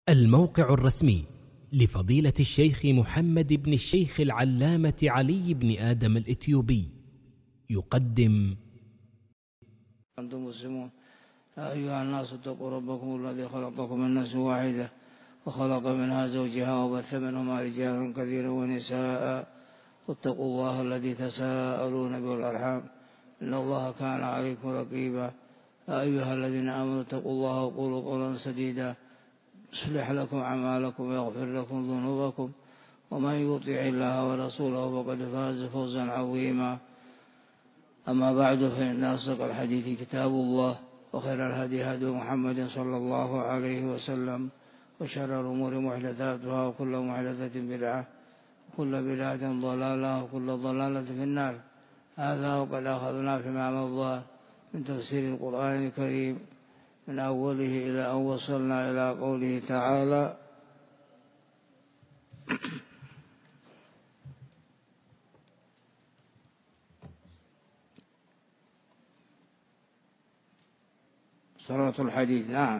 الموقع الرسمي لفضيلة الشيخ محمد بن الشيخ العلامة علي بن آدم الإثيوبي يقدم: أنتم مسلمون. يا أيها الناس اتقوا ربكم الذي خلقكم من نفس واحدة وخلق منها زوجها وبث منهما رجالا كثيرا ونساء، واتقوا الله الذي تساءلون به والأرحام إن الله كان عليكم رقيبا. يا أيها الذين آمنوا اتقوا الله وقولوا قولا سديدا يصلح لكم أعمالكم ويغفر لكم ذنوبكم، ومن يطع الله ورسوله فقد فاز فوزا عظيما. أما بعد، فإن أصدق الحديث كتاب الله، وخير الهدي هدي محمد صلى الله عليه وسلم، وشر الأمور محدثاتها، وكل محدثة بدعة، وكل بدعة ضلالة، وكل ضلالة في النار. هذا وقد أخذنا فيما مضى من تفسير القرآن الكريم من أوله إلى أن وصلنا إلى قوله تعالى: سورة الحديد. نعم.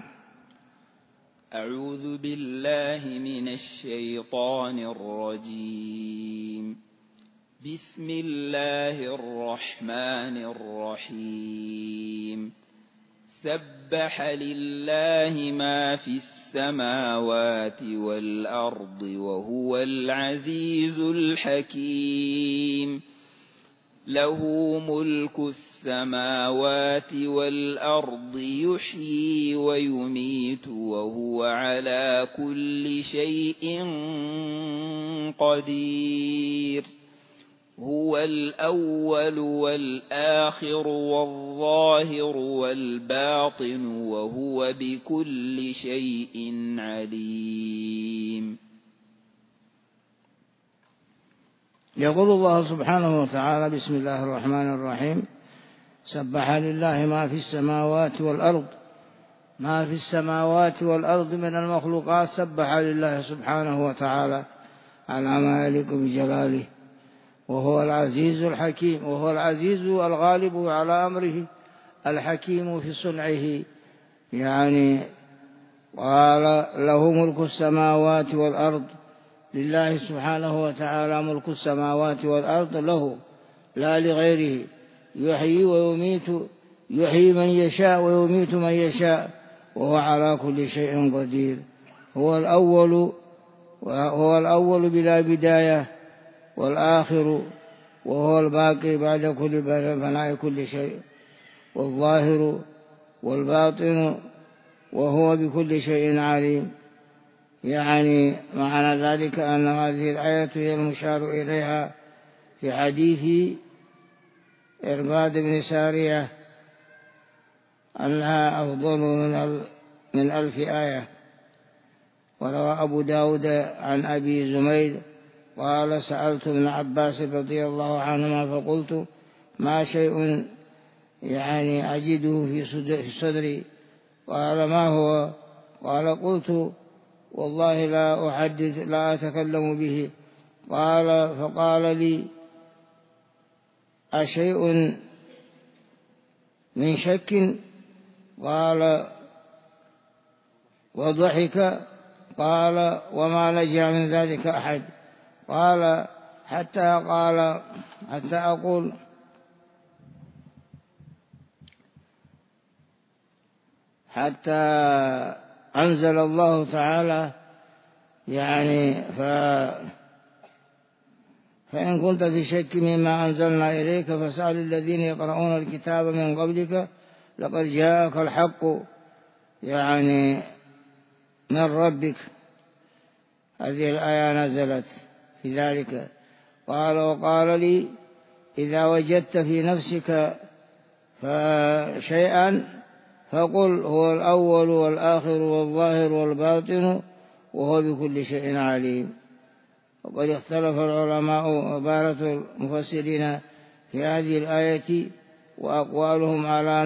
أعوذ بالله من الشيطان الرجيم. بسم الله الرحمن الرحيم. سبح لله ما في السماوات والأرض وهو العزيز الحكيم. له ملك السماوات والأرض يحيي ويميت وهو على كل شيء قدير. هو الأول والآخر والظاهر والباطن وهو بكل شيء عليم. يقول الله سبحانه وتعالى: بسم الله الرحمن الرحيم. سبح لله ما في السماوات والأرض. ما في السماوات والأرض من المخلوقات سبح لله سبحانه وتعالى على ما يليق بجلاله، وهو العزيز الحكيم. وهو العزيز الغالب على أمره، الحكيم في صنعه. يعني قال: له ملك السماوات والأرض. لله سبحانه وتعالى ملك السماوات والأرض، له لا لغيره. يحيي ويميت، يحيي من يشاء ويميت من يشاء، وهو على كل شيء قدير. هو الأول بلا بداية، والآخر وهو الباقي بعد كل فناء كل شيء، والظاهر والباطن وهو بكل شيء عليم. يعني معنى ذلك أن هذه الآية هي المشار إليها في حديث إرباد بن سارية أنها أفضل من 1000 آية. وروى أبو داود عن أبي زميل قال: سألت ابن عباس رضي الله عنهما فقلت: ما شيء يعني أجده في صدري؟ قال: ما هو؟ قال: قلت: والله لا أحدث لا أتكلم به. فقال لي: أشيء من شك؟ قال: وضحك. قال: وما نجا من ذلك أحد. قال: حتى أقول: حتى أنزل الله تعالى يعني فإن كنت في شك مما أنزلنا إليك فاسأل الذين يقرؤون الكتاب من قبلك لقد جاءك الحق يعني من ربك. هذه الآية نزلت في ذلك. قال: وقال لي: إذا وجدت في نفسك شيئا فقل: هو الأول والآخر والظاهر والباطن وهو بكل شيء عليم. وقد اختلف العلماء وبارة المفسرين في هذه الآية، وأقوالهم على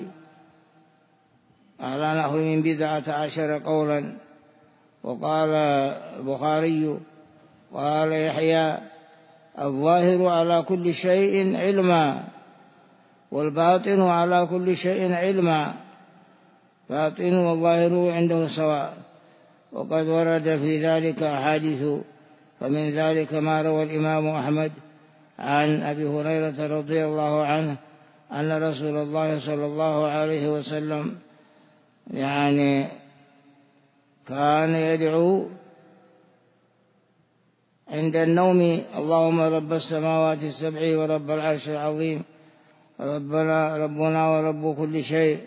نحو من 12 قولا. وقال البخاري: قال يحيى: الظاهر على كل شيء علما، والباطن على كل شيء علما، باطن والظاهر عنده سواء. وقد ورد في ذلك أحاديث، فمن ذلك ما روى الإمام أحمد عن أبي هريرة رضي الله عنه أن رسول الله صلى الله عليه وسلم كان يدعو عند النوم: اللهم رب السماوات السبع ورب العرش العظيم، ربنا ورب كل شيء،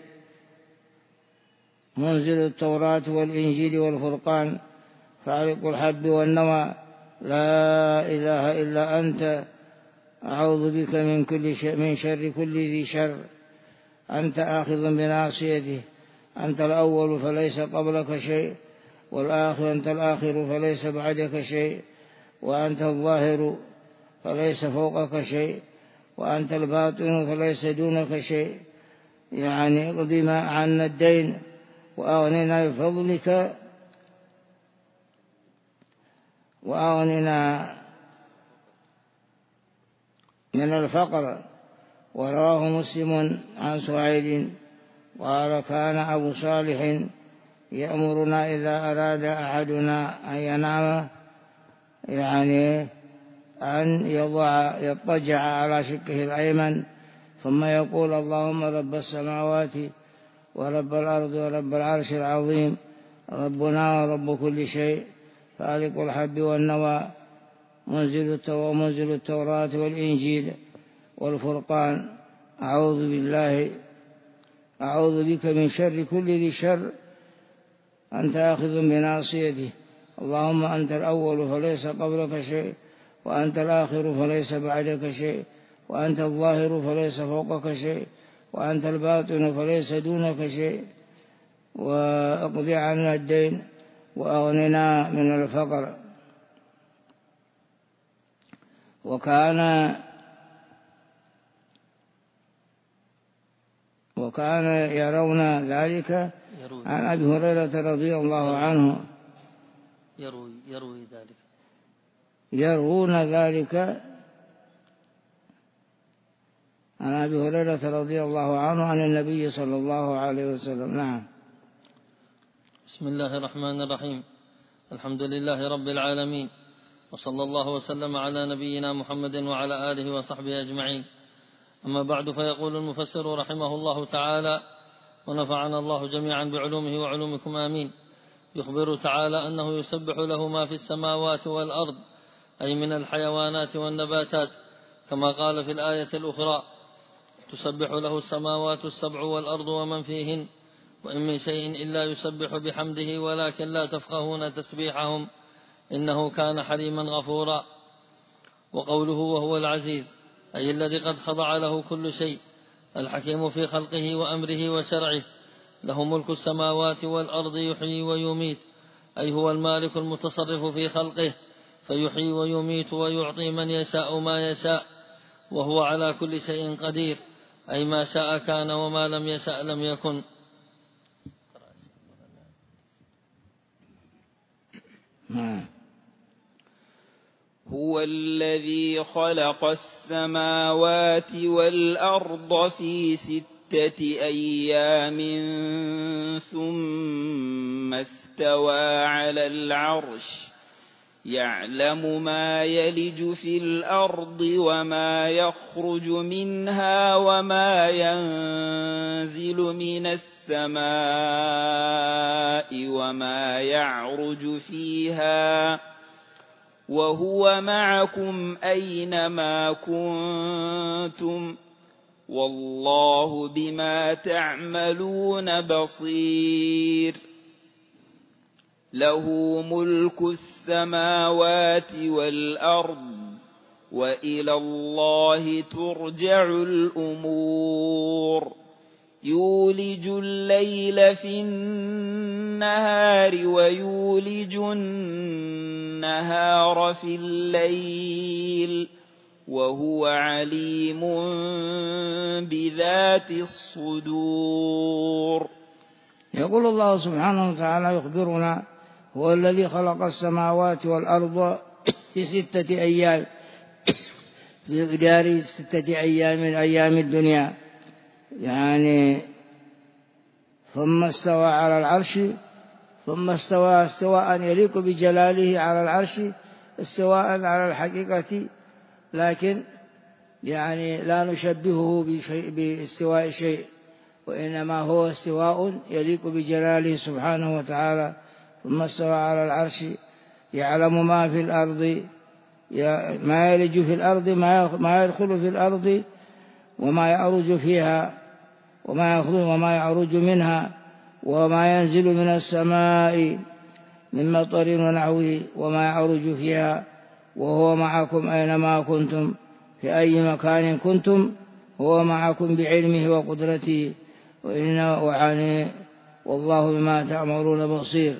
منزل التوراة والإنجيل والفرقان، فارق الحب والنوى، لا إله إلا أنت، أعوذ بك من شر كل ذي شر، أنت آخذ بناصيته، أنت الأول فليس قبلك شيء، والآخر أنت الآخر فليس بعدك شيء، وأنت الظاهر فليس فوقك شيء، وأنت الباطن فليس دونك شيء. اقضي عنا الدين وأغننا بفضلك، وأغننا من الفقر. ورواه مسلم عن سعيد قال: كان أبو صالح يأمرنا إذا أراد أحدنا أن ينام أن يضطجع على شقه الأيمن، ثم يقول: اللهم رب السماوات ورب الأرض ورب العرش العظيم، ربنا ورب كل شيء، فالق الحب والنوى، منزل التوراة والإنجيل والفرقان، أعوذ بك من شر كل ذي شر، أنت آخذ بناصيته، اللهم أنت الأول فليس قبلك شيء، وأنت الآخر فليس بعدك شيء، وأنت الظاهر فليس فوقك شيء، وأنت الباطن فليس دونك شيء، واقضي عنا الدين وأغننا من الفقر. وكان يرون ذلك عن أبي هريرة رضي الله عنه، يروون ذلك عن أبي هريرة رضي الله عنه عن النبي صلى الله عليه وسلم. نعم. بسم الله الرحمن الرحيم. الحمد لله رب العالمين، وصلى الله وسلم على نبينا محمد وعلى آله وصحبه أجمعين. أما بعد، فيقول المفسر رحمه الله تعالى: ونفعنا الله جميعا بعلومه وعلومكم آمين. يخبر تعالى أنه يسبح له ما في السماوات والأرض، أي من الحيوانات والنباتات، كما قال في الآية الأخرى: تسبح له السماوات السبع والأرض ومن فيهن، وإن من شيء إلا يسبح بحمده ولكن لا تفقهون تسبيحهم، إنه كان حليما غفورا. وقوله وهو العزيز، أي الذي قد خضع له كل شيء، الحكيم في خلقه وأمره وشرعه، له ملك السماوات والأرض، يحيي ويميت، أي هو المالك المتصرف في خلقه، فيحيي ويميت ويعطي من يشاء ما يشاء، وهو على كل شيء قدير، أي ما شاء كان وما لم يشاء لم يكن. هو الذي خلق السماوات والأرض في 6 أيام ثم استوى على العرش، يعلم ما يلج في الأرض وما يخرج منها وما ينزل من السماء وما يعرج فيها، وهو معكم أينما كنتم، والله بما تعملون بصير. له ملك السماوات والأرض، وإلى الله ترجع الأمور. يولج الليل في النهار ويولج النهار في الليل، وهو عليم بذات الصدور. يقول الله سبحانه وتعالى يخبرنا: هو الذي خلق السماوات والأرض في 6 أيام، في مقدار 6 أيام من أيام الدنيا، ثم استوى على العرش، ثم استوى استواء يليق بجلاله على العرش استواء على الحقيقة، لكن يعني لا نشبهه باستواء شيء، وإنما هو استواء يليق بجلاله سبحانه وتعالى. ثم استوى على العرش يعلم ما في الأرض، ما يلج في الأرض، ما يدخل في الأرض، وما يعرج فيها، وما يعرج منها، وما ينزل من السماء من مطر ونحوه، وما يعرج فيها، وهو معكم أينما كنتم، في أي مكان كنتم هو معكم بعلمه وقدرته، والله بما تعملون بصير.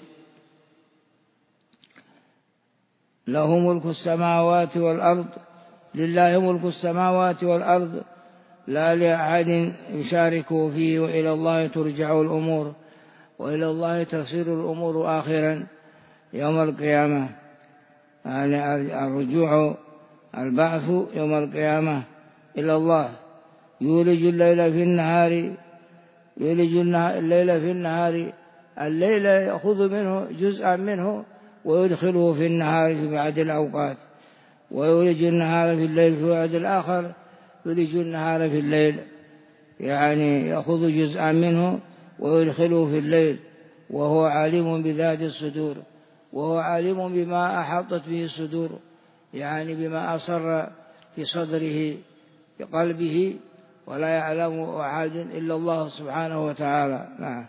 له ملك السماوات والأرض، لله ملك السماوات والأرض لا لأحد يشاركه فيه، وإلى الله ترجع الأمور، وإلى الله تصير الأمور آخرا يوم القيامة. يعني الرجوع البعث يوم القيامة إلى الله. يولج الليل في النهار، الليل يأخذ منه جزءا منه ويدخله في النهار في بعض الأوقات، ويولج النهار في الليل في بعض الآخر، يولج النهار في الليل، يعني يأخذ جزءا منه ويدخله في الليل، وهو عليم بذات الصدور، وهو عليم بما أحاطت به الصدور، يعني بما أصر في صدره في قلبه، ولا يعلم أحد إلا الله سبحانه وتعالى. نعم.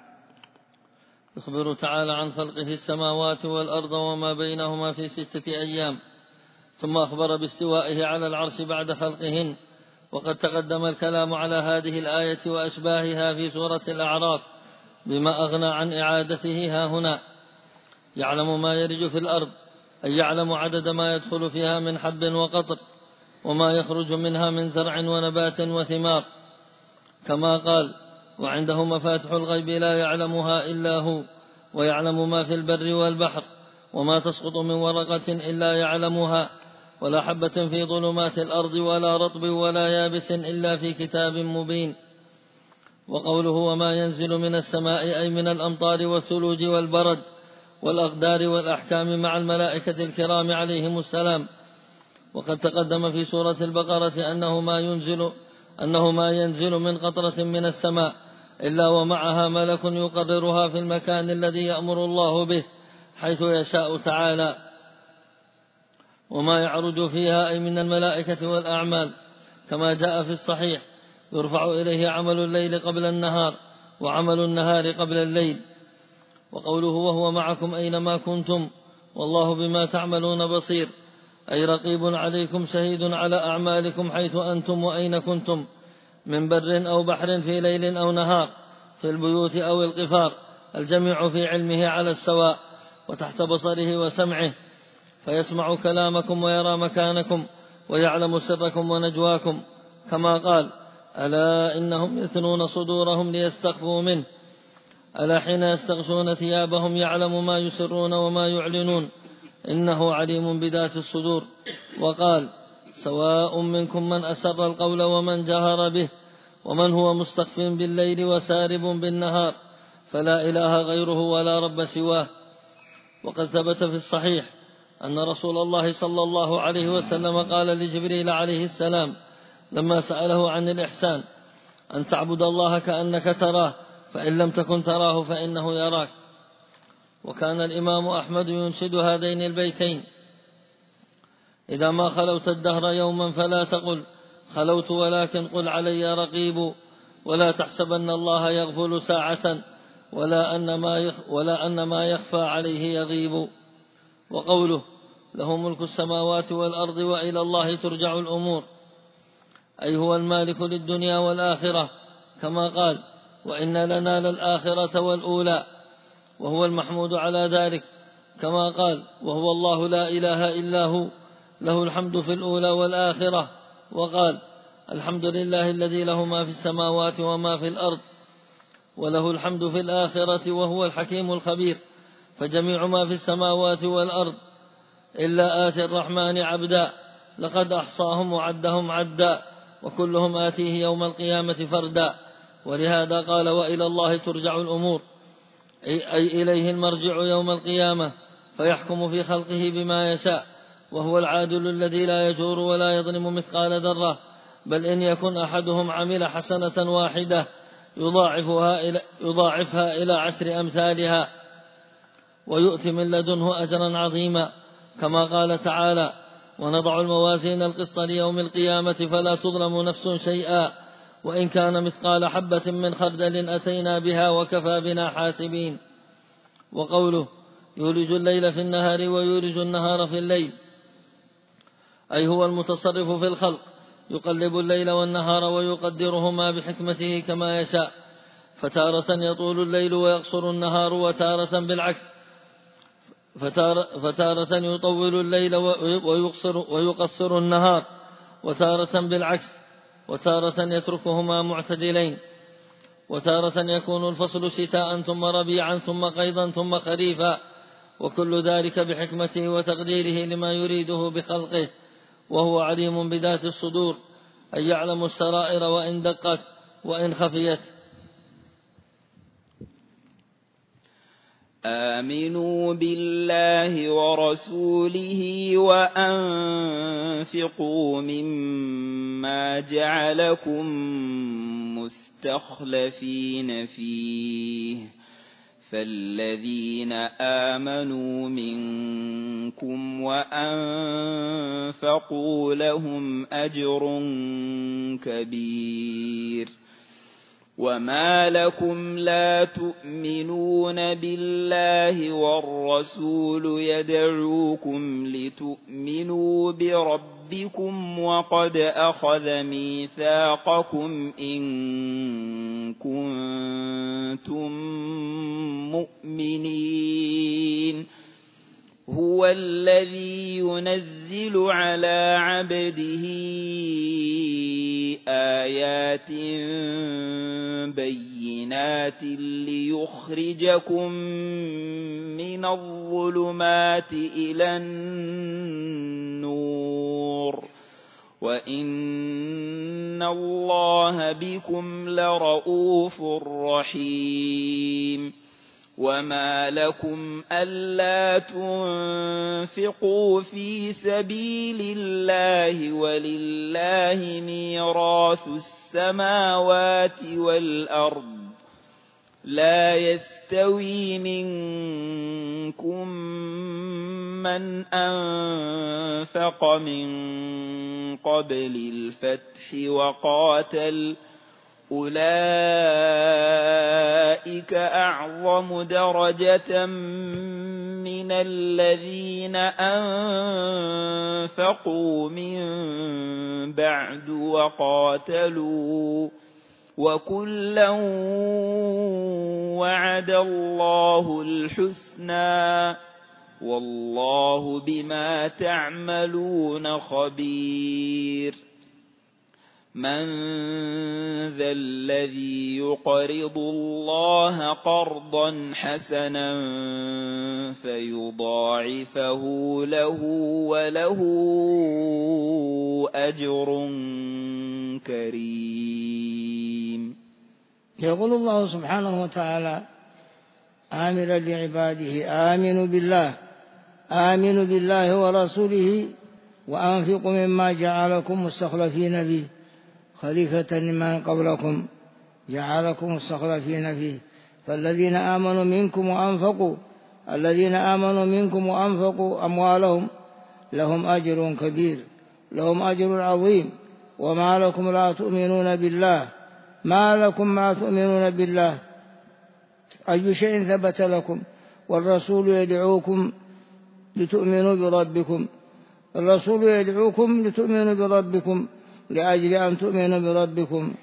يخبر تعالى عن خلقه السماوات والأرض وما بينهما في 6 أيام، ثم أخبر باستوائه على العرش بعد خلقهن. وقد تقدم الكلام على هذه الآية وأشباهها في سورة الأعراف بما أغنى عن إعادته ها هنا. يعلم ما يرج في الأرض، أي يعلم عدد ما يدخل فيها من حب وقطر، وما يخرج منها من زرع ونبات وثمار، كما قال: وعنده مفاتح الغيب لا يعلمها إلا هو، ويعلم ما في البر والبحر، وما تسقط من ورقة إلا يعلمها، ولا حبة في ظلمات الأرض ولا رطب ولا يابس إلا في كتاب مبين. وقوله: وما ينزل من السماء، أي من الأمطار والثلوج والبرد والأقدار والأحكام مع الملائكة الكرام عليهم السلام. وقد تقدم في سورة البقرة أنه ما ينزل من قطرة من السماء إلا ومعها ملك يقررها في المكان الذي يأمر الله به حيث يشاء تعالى. وما يعرج فيها، أي من الملائكة والأعمال، كما جاء في الصحيح: يرفع إليه عمل الليل قبل النهار، وعمل النهار قبل الليل. وقوله: وهو معكم أينما كنتم والله بما تعملون بصير، أي رقيب عليكم شهيد على أعمالكم حيث أنتم وأين كنتم، من بر أو بحر، في ليل أو نهار، في البيوت أو القفار، الجميع في علمه على السواء، وتحت بصره وسمعه، فيسمع كلامكم ويرى مكانكم ويعلم سركم ونجواكم، كما قال: ألا إنهم يثنون صدورهم ليستخفوا منه، ألا حين يستغشون ثيابهم يعلم ما يسرون وما يعلنون، إنه عليم بذات الصدور. وقال: سواء منكم من أسر القول ومن جهر به، ومن هو مستخف بالليل وسارب بالنهار، فلا إله غيره ولا رب سواه. وقد ثبت في الصحيح أن رسول الله صلى الله عليه وسلم قال لجبريل عليه السلام لما سأله عن الإحسان: أن تعبد الله كأنك تراه، فإن لم تكن تراه فإنه يراك. وكان الإمام أحمد ينشد هذين البيتين: إذا ما خلوت الدهر يوما فلا تقل خلوت، ولكن قل علي رقيب، ولا تحسبن الله يغفل ساعة، ولا أن ما يخفى عليه يغيب. وقوله: له ملك السماوات والأرض وإلى الله ترجع الأمور، أي هو المالك للدنيا والآخرة، كما قال: وإن لنا للآخرة والأولى، وهو المحمود على ذلك، كما قال: وهو الله لا إله إلا هو، له الحمد في الأولى والآخرة. وقال: الحمد لله الذي له ما في السماوات وما في الأرض، وله الحمد في الآخرة، وهو الحكيم الخبير. فجميع ما في السماوات والأرض إلا آتي الرحمن عبدا، لقد أحصاهم وعدهم عدا، وكلهم آتيه يوم القيامة فردا. ولهذا قال: وإلى الله ترجع الأمور، أي إليه المرجع يوم القيامة فيحكم في خلقه بما يشاء، وهو العادل الذي لا يجور ولا يظلم مثقال ذرة، بل إن يكن أحدهم عمل حسنة واحدة يضاعفها إلى 10 أمثالها ويؤتي من لدنه أجرا عظيما، كما قال تعالى: ونضع الموازين القسط ليوم القيامة فلا تظلم نفس شيئا وإن كان مثقال حبة من خردل أتينا بها وكفى بنا حاسبين. وقوله: يولج الليل في النهار ويولج النهار في الليل، أي هو المتصرف في الخلق، يقلب الليل والنهار ويقدرهما بحكمته كما يشاء، فتارة يطول الليل ويقصر النهار، وتارة بالعكس، فتارة يطول الليل ويقصر النهار، وتارة بالعكس، وتارة يتركهما معتدلين، وتارة يكون الفصل شتاء ثم ربيعا ثم قيضا ثم خريفا، وكل ذلك بحكمته وتقديره لما يريده بخلقه، وهو عليم بذات الصدور، أي يعلم السرائر وإن دقت وإن خفيت. آمنوا بالله ورسوله وأنفقوا مما جعلكم مستخلفين فيه، فالذين آمنوا منكم وأنفقوا لهم أجر كبير. وما لكم لا تؤمنون بالله والرسول يدعوكم لتؤمنوا بربكم وقد أخذ ميثاقكم إن كنتم مؤمنين. هو الذي ينزل على عبده آيات بينات ليخرجكم من الظلمات إلى النور، وإن الله بكم لرؤوف رحيم. وما لكم ألا تنفقوا في سبيل الله ولله ميراث السماوات والأرض، لا يستوي منكم من أنفق من قبل الفتح وقاتل، أولئك أعظم درجة من الذين أنفقوا من بعد وقاتلوا، وكلا وعد الله الحسنى، والله بما تعملون خبير. من ذا الذي يقرض الله قرضا حسنا فيضاعفه له وله أجر كريم. يقول الله سبحانه وتعالى آمرا لعباده: آمنوا بالله ورسوله وأنفقوا مما جعلكم مستخلفين فيه خليفة لمن قبلكم جعلكم مستخلفين فيه، فالذين آمنوا منكم وأنفقوا أموالهم لهم أجر كبير، لهم أجر عظيم. وما لكم لا تؤمنون بالله، ما لكم لا تؤمنون بالله، أي شيء ثبت لكم؟ والرسول يدعوكم لتؤمنوا بربكم، الرسول يدعوكم لتؤمنوا بربكم لأجل أن تؤمنوا بربكم،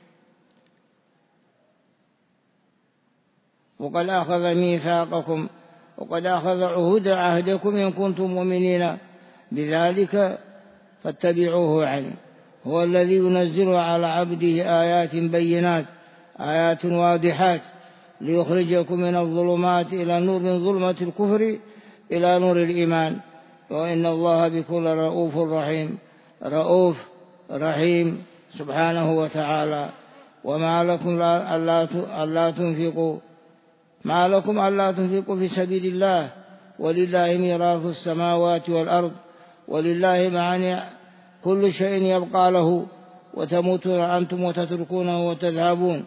وقد أخذ ميثاقكم وقد أخذ عهدكم إن كنتم مؤمنين بذلك فاتبعوه عنه. هو الذي ينزل على عبده آيات بينات، آيات واضحات، ليخرجكم من الظلمات إلى النور، من ظلمة الكفر إلى نور الإيمان، وإن الله بكل رؤوف رحيم، رؤوف رحيم سبحانه وتعالى. وما لكم ألا تنفقوا ما لكم ألا تنفقوا في سبيل الله ولله ميراث السماوات والأرض ولله معاني كل شيء يبقى له وتموتون أنتم وتتركونه وتذهبون.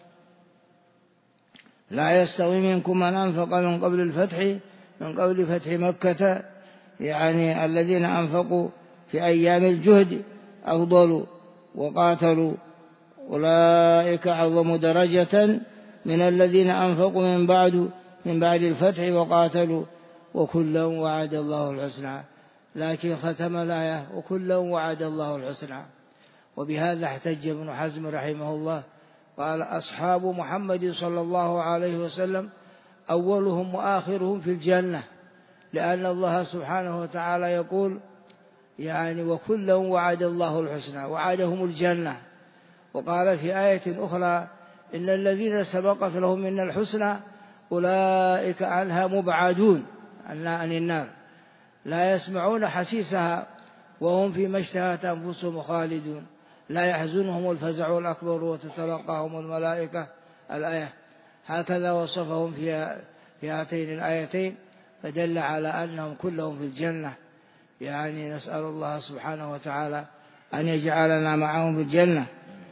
لا يستوي منكم من أنفق من قبل فتح مكة، يعني الذين أنفقوا في أيام الجهد أفضل وقاتلوا، أولئك أعظم درجة من الذين أنفقوا من بعد الفتح وقاتلوا وكلا وعد الله الحسنى. لكن ختم الآية وكلا وعد الله الحسنى. وبهذا احتج ابن حزم رحمه الله قال: أصحاب محمد صلى الله عليه وسلم أولهم وآخرهم في الجنة، لأن الله سبحانه وتعالى يقول يعني وكلا وعد الله الحسنى، وعدهم الجنة. وقال في آية أخرى: إن الذين سبقت لهم من الحسنى أولئك عنها مبعدون عن النار، لا يسمعون حسيسها وهم فيما اشتهت أنفسهم خالدون، لا يحزنهم الفزع الأكبر وتتلقاهم الملائكة. الآية هكذا وصفهم في هاتين الآيتين، فدل على أنهم كلهم في الجنة. يعني نسأل الله سبحانه وتعالى أن يجعلنا معهم في الجنة.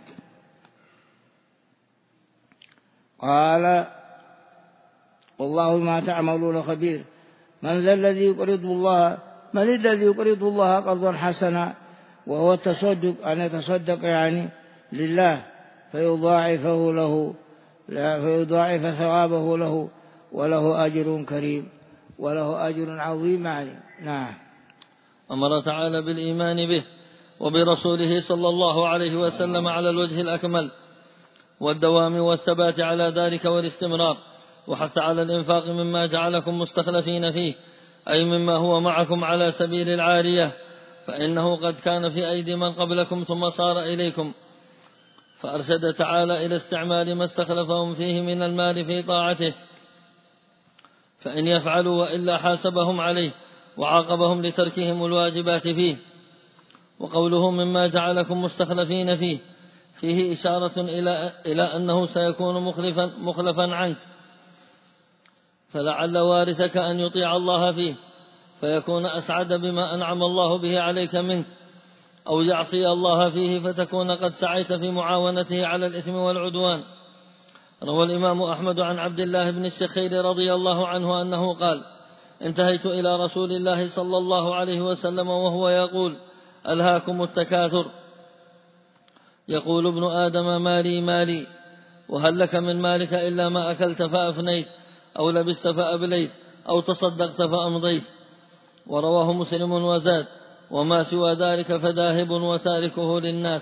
قال: والله ما تعملون خبير. من الذي يقرض الله قرضا حسنا، وهو التصدق، أن يتصدق يعني لله فيضاعف ثوابه له وله أجر كريم وله أجر عظيم عليه. نعم. أمر تعالى بالإيمان به وبرسوله صلى الله عليه وسلم على الوجه الأكمل والدوام والثبات على ذلك والاستمرار، وحتى على الإنفاق مما جعلكم مستخلفين فيه، أي مما هو معكم على سبيل العارية، فإنه قد كان في أيدي من قبلكم ثم صار إليكم، فأرشد تعالى إلى استعمال ما استخلفهم فيه من المال في طاعته، فإن يفعلوا وإلا حاسبهم عليه وعاقبهم لتركهم الواجبات فيه. وقوله مما جعلكم مستخلفين فيه إشارة إلى أنه سيكون مخلفا عنك، فلعل وارثك أن يطيع الله فيه فيكون أسعد بما أنعم الله به عليك منه، أو يعصي الله فيه فتكون قد سعيت في معاونته على الإثم والعدوان. روى الإمام أحمد عن عبد الله بن الشخير رضي الله عنه أنه قال: انتهيت إلى رسول الله صلى الله عليه وسلم وهو يقول: ألهاكم التكاثر، يقول ابن آدم مالي مالي، وهل لك من مالك إلا ما أكلت فأفنيت، أو لبست فأبليت، أو تصدقت فأمضيت. ورواه مسلم وزاد: وما سوى ذلك فذاهب وتاركه للناس.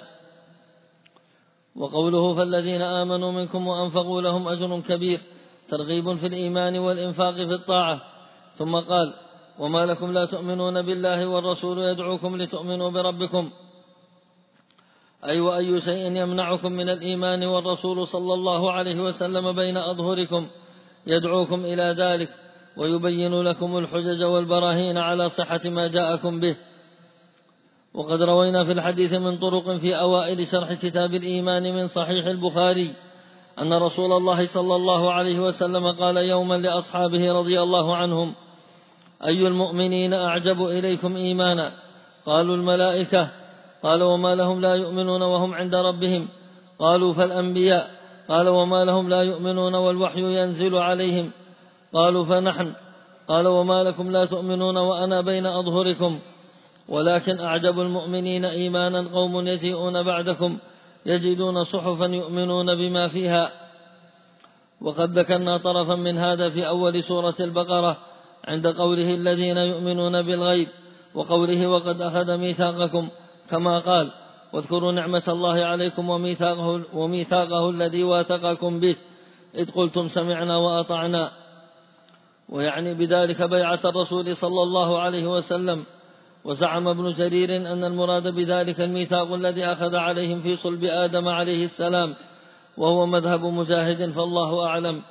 وقوله فالذين آمنوا منكم وأنفقوا لهم أجر كبير، ترغيب في الإيمان والإنفاق في الطاعة. ثم قال: وما لكم لا تؤمنون بالله والرسول يدعوكم لتؤمنوا بربكم، أي وأي شيء يمنعكم من الإيمان والرسول صلى الله عليه وسلم بين أظهركم يدعوكم إلى ذلك ويبين لكم الحجج والبراهين على صحة ما جاءكم به. وقد روينا في الحديث من طرق في أوائل شرح كتاب الإيمان من صحيح البخاري أن رسول الله صلى الله عليه وسلم قال يوما لأصحابه رضي الله عنهم: أي المؤمنين أعجب إليكم إيمانا؟ قالوا: الملائكة. قال: وما لهم لا يؤمنون وهم عند ربهم؟ قالوا: فالأنبياء. قال: وما لهم لا يؤمنون والوحي ينزل عليهم؟ قالوا: فنحن. قال: وما لكم لا تؤمنون وأنا بين أظهركم؟ ولكن أعجب المؤمنين إيمانا قوم يجيئون بعدكم يجدون صحفا يؤمنون بما فيها. وقد ذكرنا طرفا من هذا في أول سورة البقرة عند قوله الذين يؤمنون بالغيب، وقوله وقد أخذ ميثاقكم، كما قال: واذكروا نعمة الله عليكم وميثاقه الذي واثقكم به إذ قلتم سمعنا وأطعنا. ويعني بذلك بيعة الرسول صلى الله عليه وسلم. وزعم ابن جرير أن المراد بذلك الميثاق الذي أخذ عليهم في صلب آدم عليه السلام، وهو مذهب مجاهد، فالله أعلم.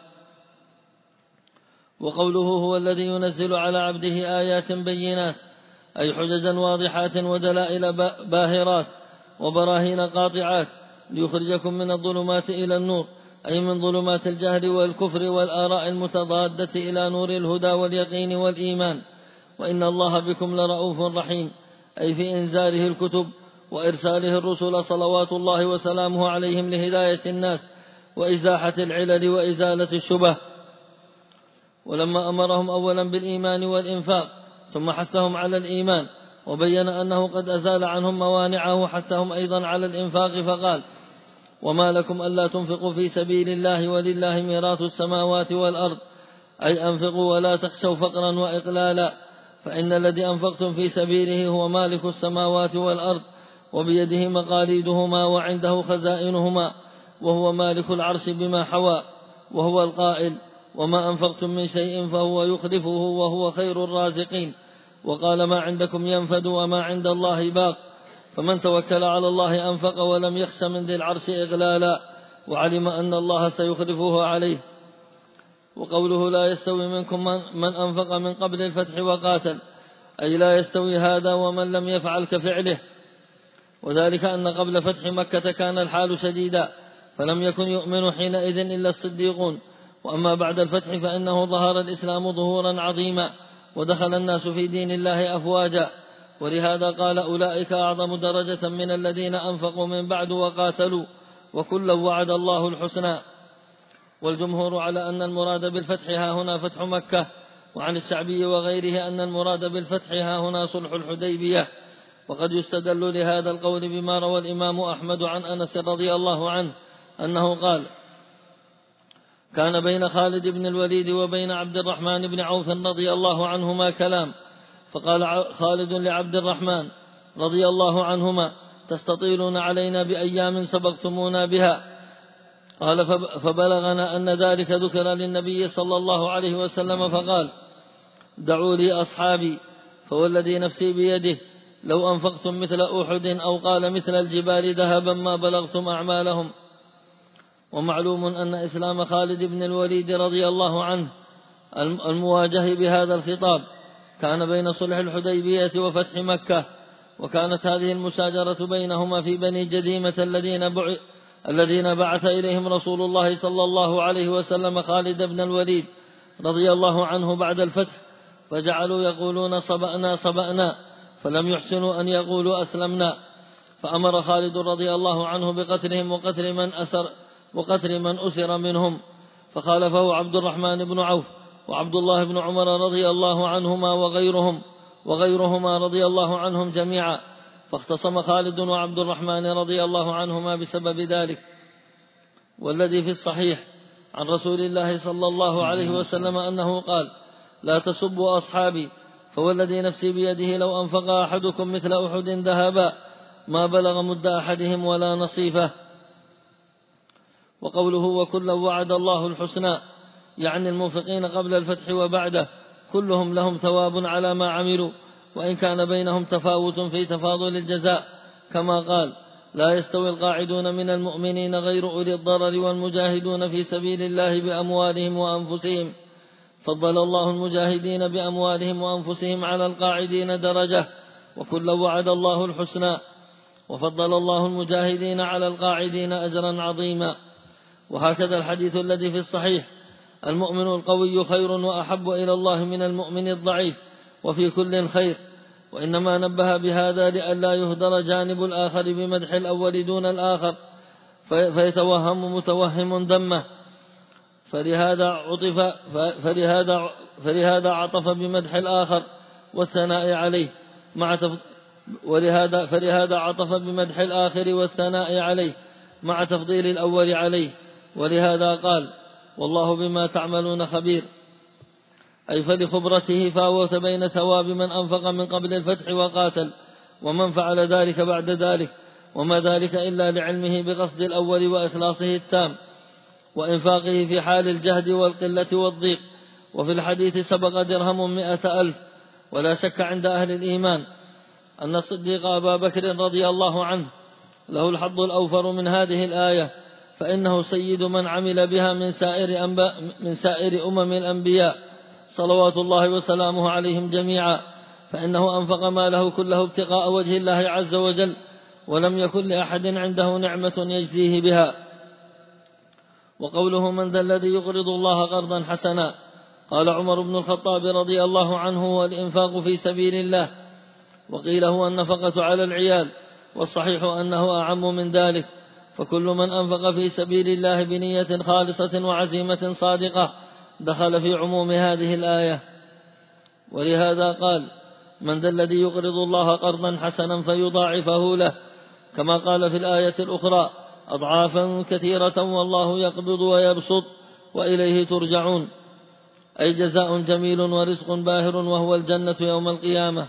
وقوله هو الذي ينزل على عبده آيات بينات، أي حججا واضحات ودلائل باهرات وبراهين قاطعات ليخرجكم من الظلمات إلى النور أي من ظلمات الجهل والكفر والآراء المتضادة إلى نور الهدى واليقين والإيمان. وإن الله بكم لرؤوف رحيم، أي في إنزاله الكتب وإرساله الرسل صلوات الله وسلامه عليهم لهداية الناس وإزاحة العلل وإزالة الشبه. ولما أمرهم أولا بالإيمان والإنفاق ثم حثهم على الإيمان وبين أنه قد أزال عنهم موانعه حثهم أيضا على الإنفاق فقال: وما لكم ألا تنفقوا في سبيل الله ولله ميراث السماوات والأرض، أي أنفقوا ولا تخشوا فقرا وإقلالا، فإن الذي أنفقتم في سبيله هو مالك السماوات والأرض وبيده مقاليدهما وعنده خزائنهما، وهو مالك العرش بما حوى، وهو القائل: وما أنفقتم من شيء فهو يخلفه وهو خير الرازقين. وقال: ما عندكم ينفد وما عند الله باق، فمن توكل على الله أنفق ولم يخش من ذي العرش إغلالا، وعلم أن الله سيخلفه عليه. وقوله: لا يستوي منكم من أنفق من قبل الفتح وقاتل، أي لا يستوي هذا ومن لم يفعل كفعله، وذلك أن قبل فتح مكة كان الحال شديدا فلم يكن يؤمن حينئذ إلا الصديقون، وأما بعد الفتح فإنه ظهر الإسلام ظهورا عظيما ودخل الناس في دين الله أفواجا، ولهذا قال: أولئك أعظم درجة من الذين أنفقوا من بعد وقاتلوا وكلا وعد الله الحسنى. والجمهور على أن المراد بالفتح ها هنا فتح مكة، وعن الشعبي وغيره أن المراد بالفتح ها هنا صلح الحديبية. وقد يستدل لهذا القول بما روى الإمام أحمد عن أنس رضي الله عنه أنه قال: كان بين خالد بن الوليد وبين عبد الرحمن بن عوف رضي الله عنهما كلام، فقال خالد لعبد الرحمن رضي الله عنهما: تستطيلون علينا بأيام سبقتمونا بها. قال: فبلغنا أن ذلك ذكر للنبي صلى الله عليه وسلم فقال: دعوا لي أصحابي، فوالذي نفسي بيده لو أنفقتم مثل أحد أو قال مثل الجبال ذهبا ما بلغتم أعمالهم. ومعلوم أن إسلام خالد بن الوليد رضي الله عنه المواجه بهذا الخطاب كان بين صلح الحديبية وفتح مكة، وكانت هذه المشاجرة بينهما في بني جديمة الذين بعث إليهم رسول الله صلى الله عليه وسلم خالد بن الوليد رضي الله عنه بعد الفتح، فجعلوا يقولون صبأنا صبأنا، فلم يحسنوا أن يقولوا أسلمنا، فأمر خالد رضي الله عنه بقتلهم وقتل من أسر منهم، فخالفه عبد الرحمن بن عوف وعبد الله بن عمر رضي الله عنهما وغيرهما رضي الله عنهم جميعا، فاختصم خالد وعبد الرحمن رضي الله عنهما بسبب ذلك. والذي في الصحيح عن رسول الله صلى الله عليه وسلم أنه قال: لا تسبوا أصحابي، فوالذي نفسي بيده لو أنفق أحدكم مثل أحد ذهبا ما بلغ مد أحدهم ولا نصيفه. وقوله: وكلا وعد الله الحسنى، يعني المنفقين قبل الفتح وبعده كلهم لهم ثواب على ما عملوا، وإن كان بينهم تفاوت في تفاضل الجزاء، كما قال: لا يستوي القاعدون من المؤمنين غير أولي الضرر والمجاهدون في سبيل الله بأموالهم وأنفسهم، فضل الله المجاهدين بأموالهم وأنفسهم على القاعدين درجة، وكلا وعد الله الحسنى، وفضل الله المجاهدين على القاعدين أجرا عظيما. وهكذا الحديث الذي في الصحيح: المؤمن القوي خير وأحب إلى الله من المؤمن الضعيف، وفي كل خير. وإنما نبه بهذا لئلا يهدر جانب الآخر بمدح الأول دون الآخر فيتوهم متوهم ذمه، فلهذا عطف بمدح الآخر والثناء عليه فلهذا عطف بمدح الآخر والثناء عليه مع تفضيل الأول عليه. ولهذا قال: والله بما تعملون خبير، أي فلخبرته فاوت بين ثواب من أنفق من قبل الفتح وقاتل ومن فعل ذلك بعد ذلك، وما ذلك إلا لعلمه بقصد الأول وإخلاصه التام وإنفاقه في حال الجهد والقلة والضيق. وفي الحديث: سبق درهم 100,000. ولا شك عند أهل الإيمان أن الصديق أبا بكر رضي الله عنه له الحظ الأوفر من هذه الآية، فإنه سيد من عمل بها من سائر أمم الأنبياء صلوات الله وسلامه عليهم جميعا، فإنه أنفق ماله كله ابتغاء وجه الله عز وجل، ولم يكن لأحد عنده نعمة يجزيه بها. وقوله من ذا الذي يقرض الله قرضا حسنا. قال عمر بن الخطاب رضي الله عنه هو الإنفاق في سبيل الله، وقيل هو النفقة على العيال، والصحيح أنه أعم من ذلك، فكل من أنفق في سبيل الله بنية خالصة وعزيمة صادقة دخل في عموم هذه الآية. ولهذا قال من ذا الذي يقرض الله قرضا حسنا فيضاعفه له، كما قال في الآية الأخرى أضعافا كثيرة والله يقبض ويبسط وإليه ترجعون، أي جزاء جميل ورزق باهر وهو الجنة يوم القيامة.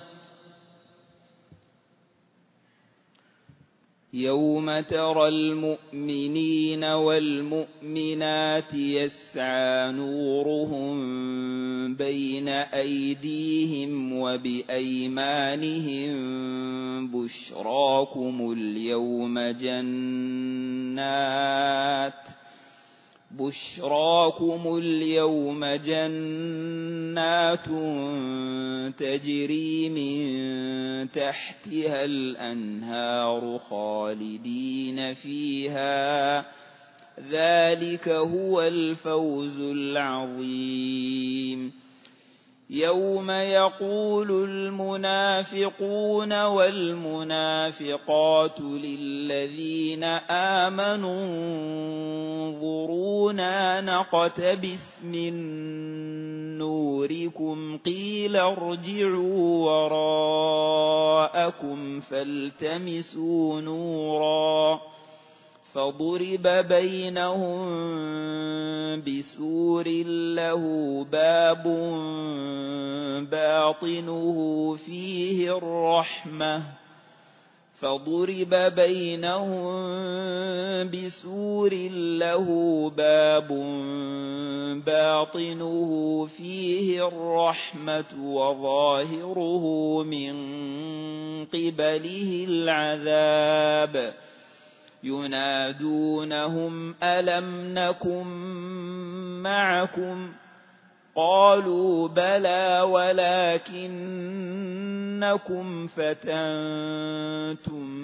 يوم ترى المؤمنين والمؤمنات يسعى نورهم بين أيديهم وبأيمانهم بشراكم اليوم جنات تجري من تحتها الأنهار خالدين فيها، ذلك هو الفوز العظيم. يوم يقول المنافقون والمنافقات للذين آمنوا انظرونا نقتبس من نوركم قيل ارجعوا وراءكم فالتمسوا نورا فضرب بينهم بسور له باب باطنه فيه الرحمة وظاهره من قبله العذاب. ينادونهم ألم نكن معكم قالوا بلى ولكنكم فتنتم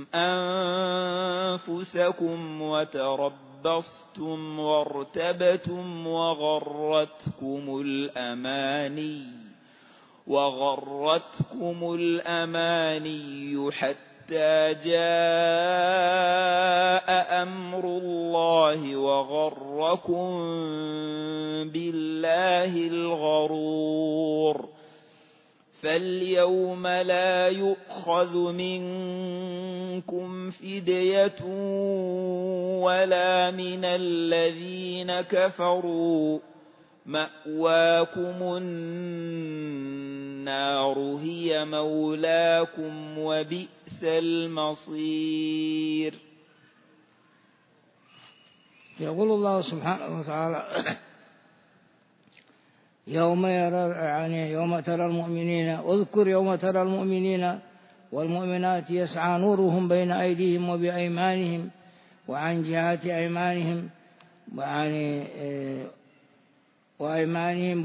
أنفسكم وتربصتم وارتبتم وغرتكم الأماني حتى جاء أمر الله وغركم بالله الغرور. فاليوم لا يؤخذ منكم فدية ولا من الذين كفروا، مأواكم النار هي مولاكم وبئس المصير. يقول الله سبحانه وتعالى يوم ترى المؤمنين، اذكر يوم ترى المؤمنين والمؤمنات يسعى نورهم بين أيديهم وبأيمانهم وعن جهات أيمانهم وأيمانهم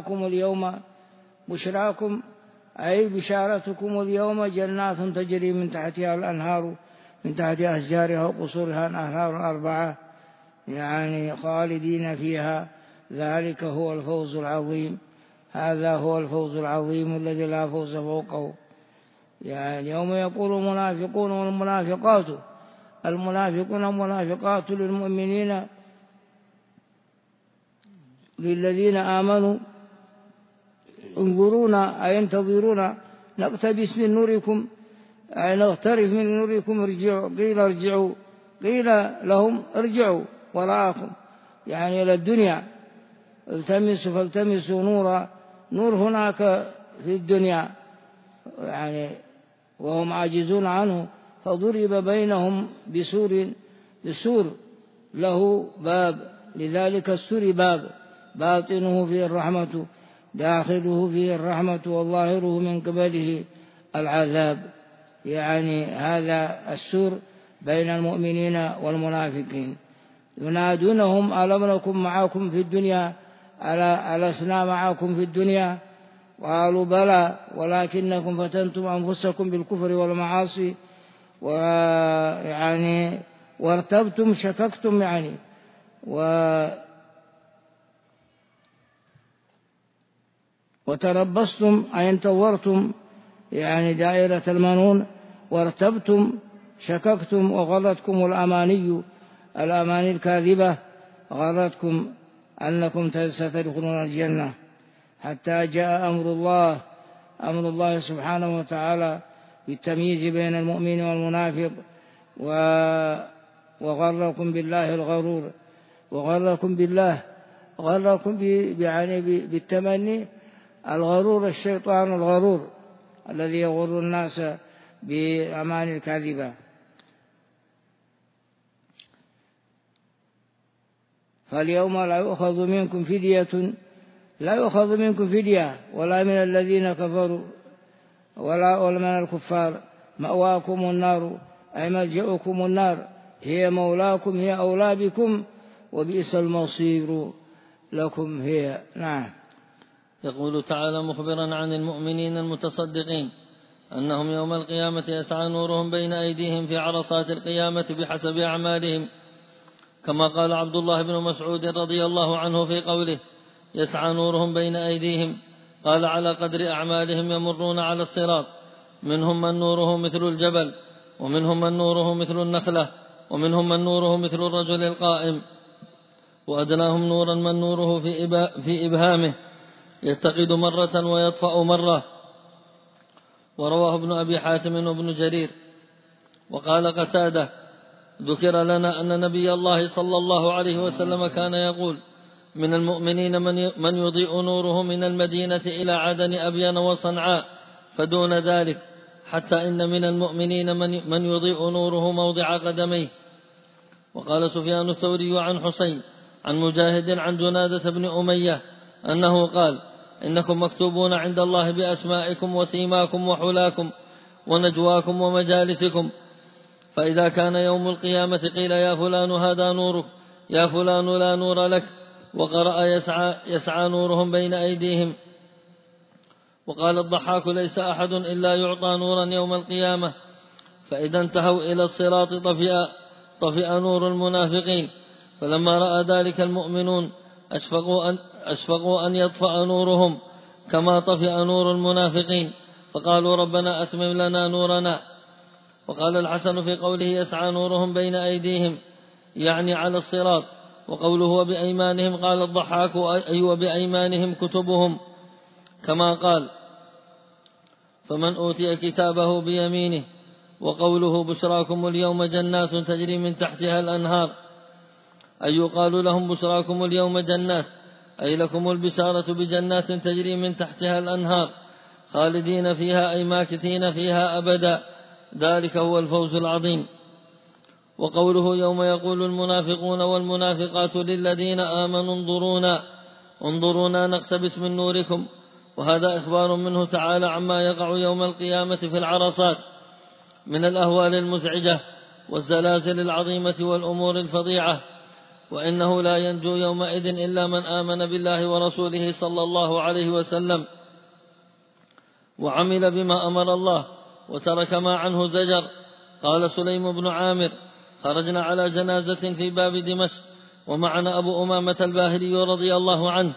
بشراكم أي بشارتكم اليوم جنات تجري من تحتها الأنهار من تحت أشجارها وقصورها أنهار 4 يعني خالدين فيها، ذلك هو الفوز العظيم. هذا هو الفوز العظيم الذي لا فوز فوقه. يعني يوم يقول المنافقون والمنافقات للمؤمنين للذين آمنوا انظرونا أي انتظرونا نقتبس من نوركم أي نغترف من نوركم ارجعوا قيل لهم ارجعوا وراءكم يعني إلى الدنيا فالتمسوا نور هناك في الدنيا يعني وهم عاجزون عنه، فضرب بينهم بسور له باب، لذلك السور باب باطنه فيه الرحمة داخله فيه الرحمة وظاهره من قبله العذاب. يعني هذا السور بين المؤمنين والمنافقين. ينادونهم ألم نكن معكم في الدنيا ألسنا معكم في الدنيا قالوا بلى ولكنكم فتنتم أنفسكم بالكفر والمعاصي وارتبتم شككتم يعني وتربصتم أي انتظرتم يعني دائرة المنون، وارتبتم شككتم، وغرتكم الأماني الكاذبة، غرتكم أنكم ستدخلون الجنة، حتى جاء أمر الله سبحانه وتعالى بالتمييز بين المؤمن والمنافق، وغركم بالله الغرور، وغركم يعني بالتمني الغرور، الشيطان الغرور الذي يغر الناس بأماني الكاذبة. فاليوم لا يؤخذ منكم فدية ولا من الذين كفروا ولا من الكفار، مأواكم النار أي ملجأكم النار، هي مولاكم، هي أولى بكم، وبئس المصير لكم هي. نعم. يقول تعالى مخبرا عن المؤمنين المتصدقين أنهم يوم القيامة يسعى نورهم بين أيديهم في عرصات القيامة بحسب أعمالهم، كما قال عبد الله بن مسعود رضي الله عنه في قوله يسعى نورهم بين أيديهم، قال على قدر أعمالهم يمرون على الصراط، منهم من نوره مثل الجبل، ومنهم من نوره مثل النخلة، ومنهم من نوره مثل الرجل القائم، وأدناهم نورا من نوره في إبهامه يتقد مرة ويطفأ مرة. ورواه ابن أبي حاتم وابن جرير. وقال قتادة ذكر لنا أن نبي الله صلى الله عليه وسلم كان يقول من المؤمنين من يضيء نوره من المدينة إلى عدن أبين وصنعاء فدون ذلك، حتى إن من المؤمنين من يضيء نوره موضع قدميه. وقال سفيان الثوري عن حسين عن مجاهد عن جنادة بن أمية أنه قال إنكم مكتوبون عند الله بأسمائكم وسيماكم وحلاكم ونجواكم ومجالسكم، فإذا كان يوم القيامة قيل يا فلان هذا نورك، يا فلان لا نور لك، وقرأ يسعى نورهم بين أيديهم. وقال الضحاك ليس أحد إلا يعطى نورا يوم القيامة، فإذا انتهوا إلى الصراط طفئ نور المنافقين، فلما رأى ذلك المؤمنون أشفقوا أن يطفأ نورهم كما طفئ نور المنافقين، فقالوا ربنا أتمم لنا نورنا. وقال الحسن في قوله يسعى نورهم بين أيديهم يعني على الصراط، وقوله وبأيمانهم قال الضحاك أي وبأيمانهم كتبهم، كما قال فمن أوتي كتابه بيمينه. وقوله بشراكم اليوم جنات تجري من تحتها الأنهار، أي يقال لهم بشراكم اليوم جنات أي لكم البشارة بجنات تجري من تحتها الأنهار خالدين فيها أي ماكثين فيها أبدا، ذلك هو الفوز العظيم. وقوله يوم يقول المنافقون والمنافقات للذين آمنوا انظرونا نقتبس من نوركم، وهذا إخبار منه تعالى عما يقع يوم القيامة في العرصات من الأهوال المزعجة والزلازل العظيمة والأمور الفظيعة، وإنه لا ينجو يومئذ إلا من آمن بالله ورسوله صلى الله عليه وسلم وعمل بما أمر الله وترك ما عنه زجر. قال سليم بن عامر خرجنا على جنازة في باب دمشق ومعنا أبو أمامة الباهلي رضي الله عنه،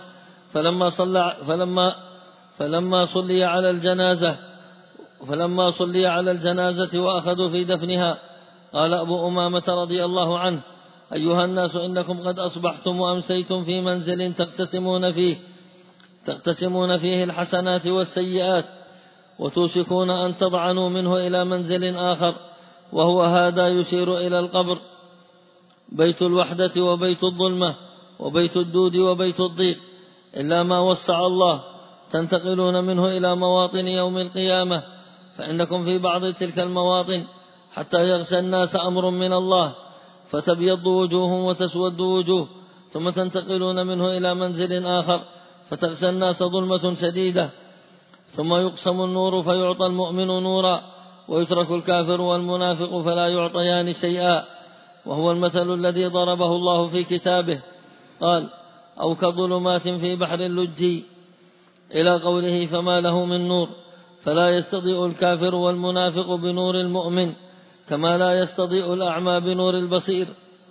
فلما صلي على الجنازة وأخذوا في دفنها قال أبو أمامة رضي الله عنه أيها الناس إنكم قد أصبحتم وأمسيتم في منزل تقتسمون فيه الحسنات والسيئات، وتوشكون أن تضعنوا منه إلى منزل آخر، وهو هذا يشير إلى القبر، بيت الوحدة وبيت الظلمة وبيت الدود وبيت الضيق، إلا ما وسع الله تنتقلون منه إلى مواطن يوم القيامة، فإنكم في بعض تلك المواطن حتى يغشى الناس أمر من الله فتبيض وجوه وتسود وجوه، ثم تنتقلون منه إلى منزل آخر فتغشى الناس ظلمة شديدة، ثم يقسم النور فيعطى المؤمن نورا ويترك الكافر والمنافق فلا يعطيان شيئا، وهو المثل الذي ضربه الله في كتابه قال أو كظلمات في بحر اللجي إلى قوله فما له من نور، فلا يستضيء الكافر والمنافق بنور المؤمن كما لا يستضيء الأعمى بنور البصير.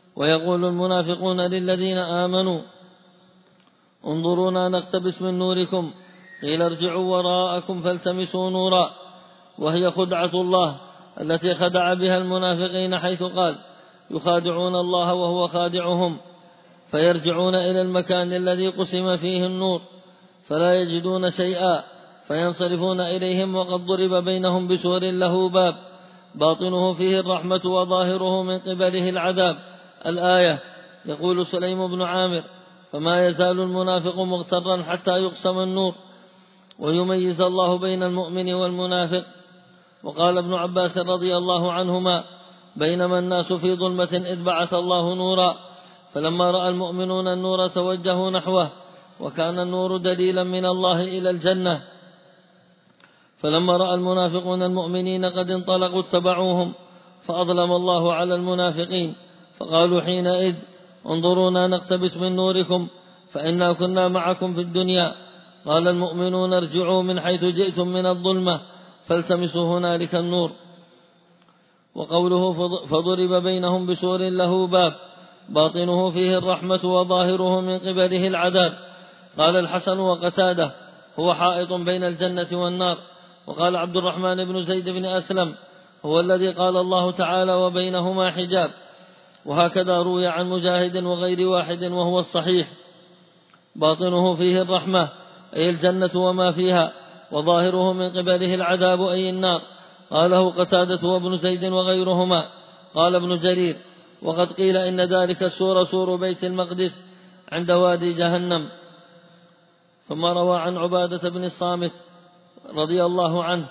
ويقول المنافقون للذين آمنوا انظرونا نقتبس من نوركم قيل ارجعوا وراءكم فالتمسوا نورا، وهي خدعة الله التي خدع بها المنافقين، حيث قال يخادعون الله وهو خادعهم، فيرجعون إلى المكان الذي قسم فيه النور فلا يجدون شيئا فينصرفون إليهم، وقد ضرب بينهم بسور له باب باطنه فيه الرحمة وظاهره من قبله العذاب. الآية. يقول سليم بن عامر فما يزال المنافق مغترا حتى يقسم النور ويميز الله بين المؤمن والمنافق. وقال ابن عباس رضي الله عنهما بينما الناس في ظلمة إذ بعث الله نورا، فلما رأى المؤمنون النور توجهوا نحوه، وكان النور دليلا من الله إلى الجنة، فلما رأى المنافقون المؤمنين قد انطلقوا اتبعوهم، فأظلم الله على المنافقين، فقالوا حينئذ انظرونا نقتبس من نوركم فإنا كنا معكم في الدنيا. قال المؤمنون ارجعوا من حيث جئتم من الظلمة فالتمسوا هنالك النور. وقوله فضرب بينهم بسور له باب باطنه فيه الرحمة وظاهره من قبله العذاب. قال الحسن وقتاده هو حائط بين الجنة والنار. وقال عبد الرحمن بن زيد بن أسلم هو الذي قال الله تعالى وبينهما حجاب. وهكذا روي عن مجاهد وغير واحد وهو الصحيح. باطنه فيه الرحمة أي الجنة وما فيها، وظاهره من قبله العذاب أي النار. قاله قتادة وابن زيد وغيرهما. قال ابن جرير وقد قيل إن ذلك السور سور بيت المقدس عند وادي جهنم. ثم روى عن عبادة بن الصامت رضي الله عنه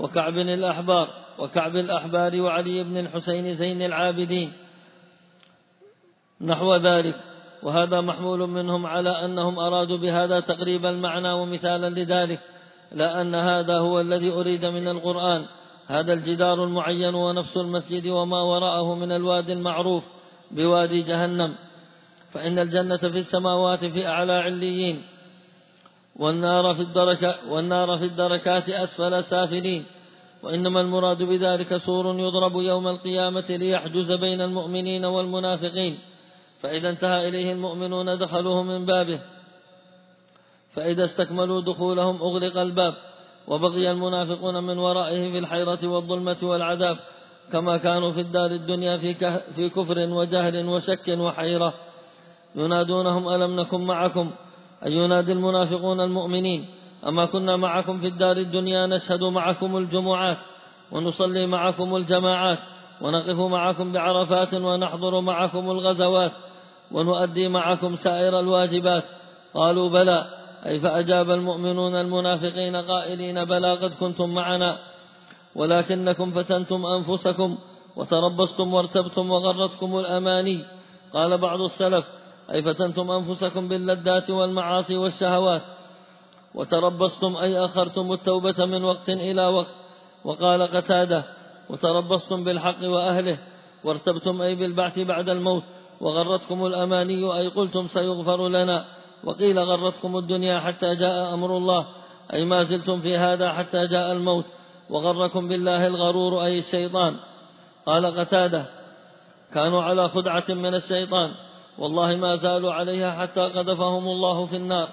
وكعب الأحبار وعلي بن الحسين زين العابدين نحو ذلك، وهذا محمول منهم على أنهم أرادوا بهذا تقريب المعنى ومثالا لذلك، لا أن هذا هو الذي أريد من القرآن، هذا الجدار المعين ونفس المسجد وما وراءه من الوادي المعروف بوادي جهنم، فإن الجنة في السماوات في أعلى عليين، والنار في الدركات أسفل سافلين. وإنما المراد بذلك سور يضرب يوم القيامة ليحجز بين المؤمنين والمنافقين، فإذا انتهى إليه المؤمنون دخلوه من بابه، فإذا استكملوا دخولهم أغلق الباب، وبقي المنافقون من ورائه في الحيرة والظلمة والعذاب، كما كانوا في الدار الدنيا في كفر وجهل وشك وحيرة. ينادونهم ألم نكن معكم، أي ينادي المنافقون المؤمنين أما كنا معكم في الدار الدنيا نشهد معكم الجمعات ونصلي معكم الجماعات ونقف معكم بعرفات ونحضر معكم الغزوات ونؤدي معكم سائر الواجبات. قالوا بلى، أي فأجاب المؤمنون المنافقين قائلين بلى قد كنتم معنا، ولكنكم فتنتم أنفسكم وتربصتم وارتبتم وغرتكم الأماني. قال بعض السلف أي فتنتم أنفسكم باللذات والمعاصي والشهوات، وتربصتم أي أخرتم التوبة من وقت إلى وقت. وقال قتادة وتربصتم بالحق وأهله، وارتبتم أي بالبعث بعد الموت، وغرتكم الأماني أي قلتم سيغفر لنا. وقيل غرتكم الدنيا حتى جاء أمر الله، أي ما زلتم في هذا حتى جاء الموت، وغركم بالله الغرور أي الشيطان. قال قتادة كانوا على خدعة من الشيطان، والله ما زالوا عليها حتى قذفهم الله في النار.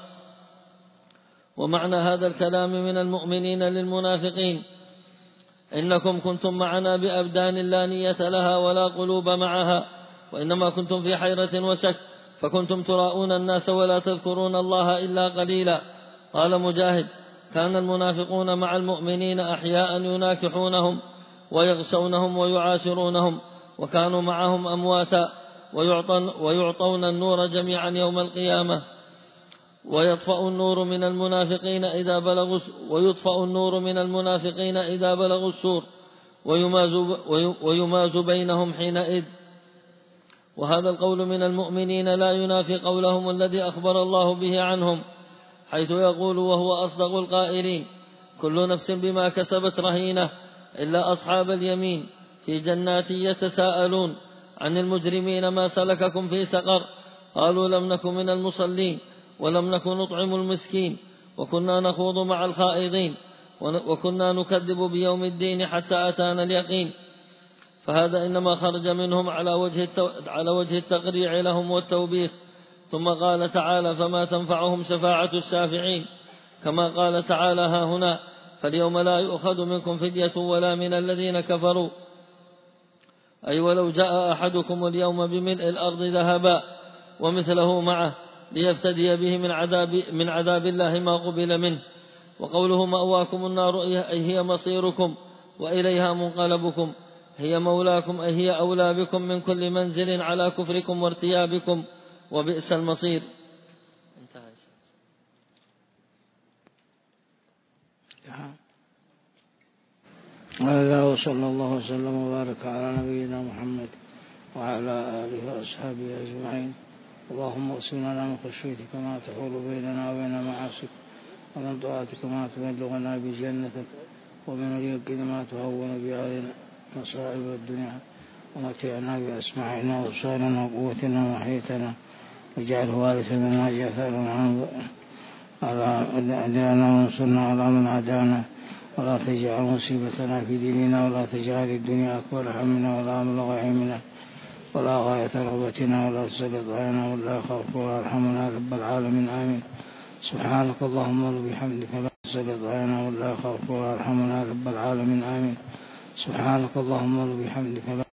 ومعنى هذا الكلام من المؤمنين للمنافقين إنكم كنتم معنا بأبدان لا نية لها ولا قلوب معها، وإنما كنتم في حيرة وشك، فكنتم تراؤون الناس ولا تذكرون الله إلا قليلا. قال مجاهد كان المنافقون مع المؤمنين أحياء يناكحونهم ويغشونهم ويعاشرونهم، وكانوا معهم أمواتا ويعطون النور جميعا يوم القيامة، ويطفأ النور من المنافقين إذا بلغوا السور، ويماز بينهم حينئذ. وهذا القول من المؤمنين لا ينافي قولهم الذي أخبر الله به عنهم، حيث يقول وهو أصدق القائلين كل نفس بما كسبت رهينة إلا أصحاب اليمين في جنات يتساءلون عن المجرمين ما سلككم في سقر، قالوا لم نكن من المصلين ولم نكن نطعم المسكين وكنا نخوض مع الخائضين وكنا نكذب بيوم الدين حتى أتانا اليقين. فهذا إنما خرج منهم على وجه التقريع لهم والتوبيخ. ثم قال تعالى: فما تنفعهم شفاعة الشافعين، كما قال تعالى: ها هنا: فاليوم لا يؤخذ منكم فدية ولا من الذين كفروا. أي ولو جاء أحدكم اليوم بملء الأرض ذهبا ومثله معه ليفتدي به من عذاب الله ما قبل منه. وقوله: مأواكم النار أي هي مصيركم وإليها منقلبكم، هي مولاكم أي هي أولى بكم من كل منزل على كفركم وارتيابكم، وبئس المصير. هذا وصلى الله وسلم وبارك على نبينا محمد وعلى آله وأصحابه أجمعين. اللهم اقسم لنا من خشيتك ما تحول بيننا وبين معاصيك، ومن طاعتك ما تبلغنا بجنتك، ومن اليقين ما تهون به علينا مصائب الدنيا، ومتعنا بأسماعنا وأبصارنا وقوتنا ما أحييتنا، واجعله وارثا منا، واجعل ثارنا على أعداءنا وانصرنا على من عادانا، ولا تجعل مصيبتنا في ديننا، ولا تجعل الدنيا أكبر همنا ولا مبلغ علمنا ولا غاية رغبتنا، ولا تسلط علينا ولا يخافك ولا يرحمنا رب العالمين. آمين. سبحانك اللهم وبحمدك لا تسلط علينا ولا يخافك ولا يرحمنا رب العالمين. آمين. سبحانك اللهم وبحمدك لا